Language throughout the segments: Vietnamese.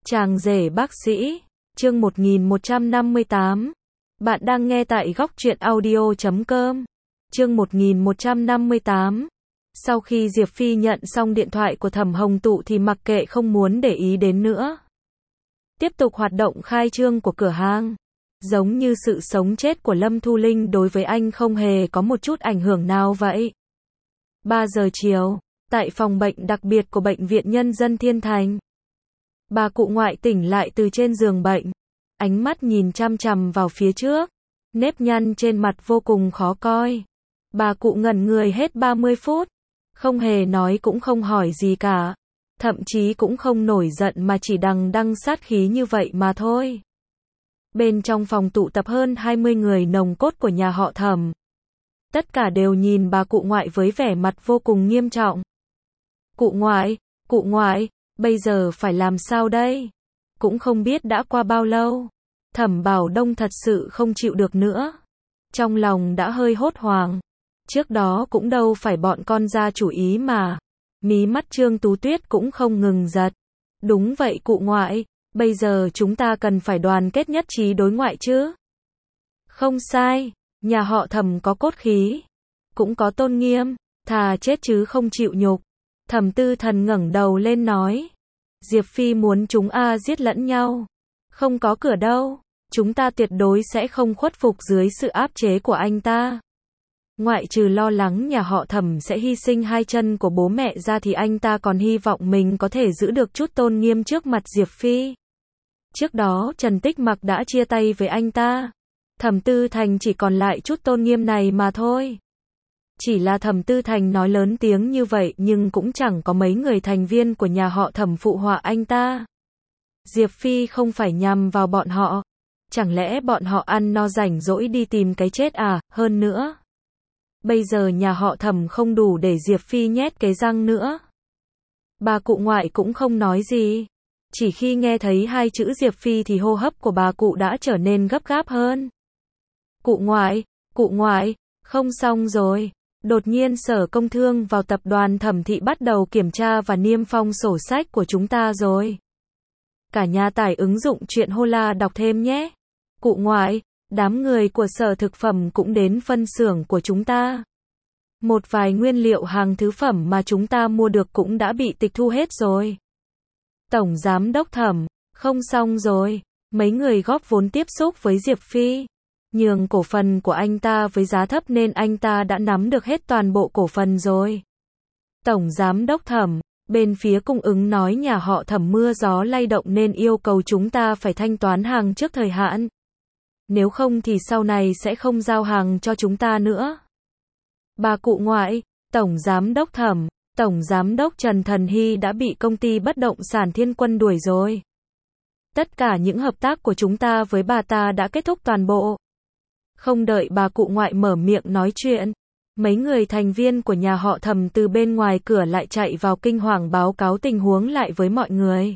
Chàng rể bác sĩ, chương 1158. Bạn đang nghe tại góc truyện audio.com. Chương 1158. Sau khi Diệp Phi nhận xong điện thoại của Thẩm Hồng Tụ thì mặc kệ không muốn để ý đến nữa. Tiếp tục hoạt động khai trương của cửa hàng. Giống như sự sống chết của Lâm Thu Linh đối với anh không hề có một chút ảnh hưởng nào vậy. 3 giờ chiều, tại phòng bệnh đặc biệt của Bệnh viện Nhân dân Thiên Thành. Bà cụ ngoại tỉnh lại từ trên giường bệnh, ánh mắt nhìn chằm chằm vào phía trước, nếp nhăn trên mặt vô cùng khó coi. Bà cụ ngẩn người hết 30 phút, không hề nói cũng không hỏi gì cả, thậm chí cũng không nổi giận mà chỉ đằng đằng sát khí như vậy mà thôi. Bên trong phòng tụ tập hơn 20 người nòng cốt của nhà họ Thẩm. Tất cả đều nhìn bà cụ ngoại với vẻ mặt vô cùng nghiêm trọng. Cụ ngoại, bây giờ phải làm sao đây? Cũng không biết đã qua bao lâu. Thẩm Bảo Đông thật sự không chịu được nữa. Trong lòng đã hơi hốt hoảng. Trước đó cũng đâu phải bọn con ra chủ ý mà. Mí mắt Trương Tú Tuyết cũng không ngừng giật. Đúng vậy cụ ngoại, bây giờ chúng ta cần phải đoàn kết nhất trí đối ngoại chứ. Không sai, nhà họ Thẩm có cốt khí, cũng có tôn nghiêm, thà chết chứ không chịu nhục. Thẩm Tư Thần ngẩng đầu lên nói. Diệp Phi muốn chúng giết lẫn nhau. Không có cửa đâu, chúng ta tuyệt đối sẽ không khuất phục dưới sự áp chế của anh ta. Ngoại trừ lo lắng nhà họ Thẩm sẽ hy sinh hai chân của bố mẹ ra thì anh ta còn hy vọng mình có thể giữ được chút tôn nghiêm trước mặt Diệp Phi. Trước đó Trần Tích Mặc đã chia tay với anh ta. Thẩm Tư Thành chỉ còn lại chút tôn nghiêm này mà thôi. Chỉ là Thẩm Tư Thành nói lớn tiếng như vậy nhưng cũng chẳng có mấy người thành viên của nhà họ Thẩm phụ họa anh ta. Diệp Phi không phải nhằm vào bọn họ. Chẳng lẽ bọn họ ăn no rảnh rỗi đi tìm cái chết à? Hơn nữa, bây giờ nhà họ Thẩm không đủ để Diệp Phi nhét cái răng nữa. Bà cụ ngoại cũng không nói gì. Chỉ khi nghe thấy hai chữ Diệp Phi thì hô hấp của bà cụ đã trở nên gấp gáp hơn. Cụ ngoại, không xong rồi. Đột nhiên Sở Công Thương vào tập đoàn Thẩm Thị bắt đầu kiểm tra và niêm phong sổ sách của chúng ta rồi. Cả nhà tải ứng dụng chuyện Hola đọc thêm nhé. Cụ ngoại, đám người của Sở Thực phẩm cũng đến phân xưởng của chúng ta. Một vài nguyên liệu hàng thứ phẩm mà chúng ta mua được cũng đã bị tịch thu hết rồi. Tổng Giám đốc Thẩm, không xong rồi. Mấy người góp vốn tiếp xúc với Diệp Phi. Nhường cổ phần của anh ta với giá thấp nên anh ta đã nắm được hết toàn bộ cổ phần rồi. Tổng Giám đốc Thẩm, bên phía cung ứng nói nhà họ Thẩm mưa gió lay động nên yêu cầu chúng ta phải thanh toán hàng trước thời hạn. Nếu không thì sau này sẽ không giao hàng cho chúng ta nữa. Bà cụ ngoại, Tổng Giám đốc Thẩm, Tổng Giám đốc Trần Thần Hy đã bị công ty bất động sản Thiên Quân đuổi rồi. Tất cả những hợp tác của chúng ta với bà ta đã kết thúc toàn bộ. Không đợi bà cụ ngoại mở miệng nói chuyện, mấy người thành viên của nhà họ Thẩm từ bên ngoài cửa lại chạy vào kinh hoàng báo cáo tình huống lại với mọi người.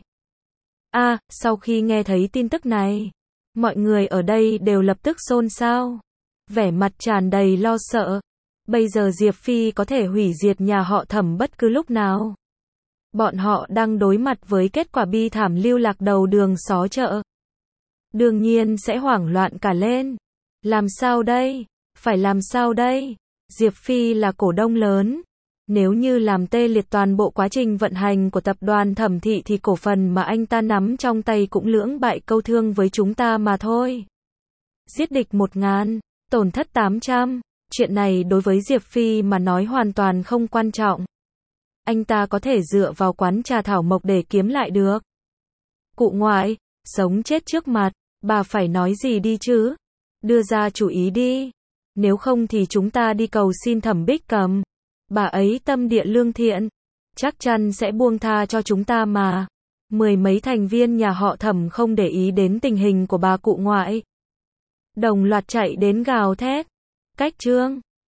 Sau khi nghe thấy tin tức này, mọi người ở đây đều lập tức xôn xao, vẻ mặt tràn đầy lo sợ. Bây giờ Diệp Phi có thể hủy diệt nhà họ Thẩm bất cứ lúc nào. Bọn họ đang đối mặt với kết quả bi thảm lưu lạc đầu đường xó chợ. Đương nhiên sẽ hoảng loạn cả lên. Làm sao đây? Phải làm sao đây? Diệp Phi là cổ đông lớn. Nếu như làm tê liệt toàn bộ quá trình vận hành của tập đoàn Thẩm Thị thì cổ phần mà anh ta nắm trong tay cũng lưỡng bại câu thương với chúng ta mà thôi. Giết địch 1000, tổn thất 800. Chuyện này đối với Diệp Phi mà nói hoàn toàn không quan trọng. Anh ta có thể dựa vào quán trà thảo mộc để kiếm lại được. Cụ ngoại, sống chết trước mặt, bà phải nói gì đi chứ? Đưa ra chủ ý đi. Nếu không thì chúng ta đi cầu xin Thẩm Bích Cầm. Bà ấy tâm địa lương thiện, chắc chắn sẽ buông tha cho chúng ta mà. Mười mấy thành viên nhà họ Thẩm không để ý đến tình hình của bà cụ ngoại. Đồng loạt chạy đến gào thét. Cách trương.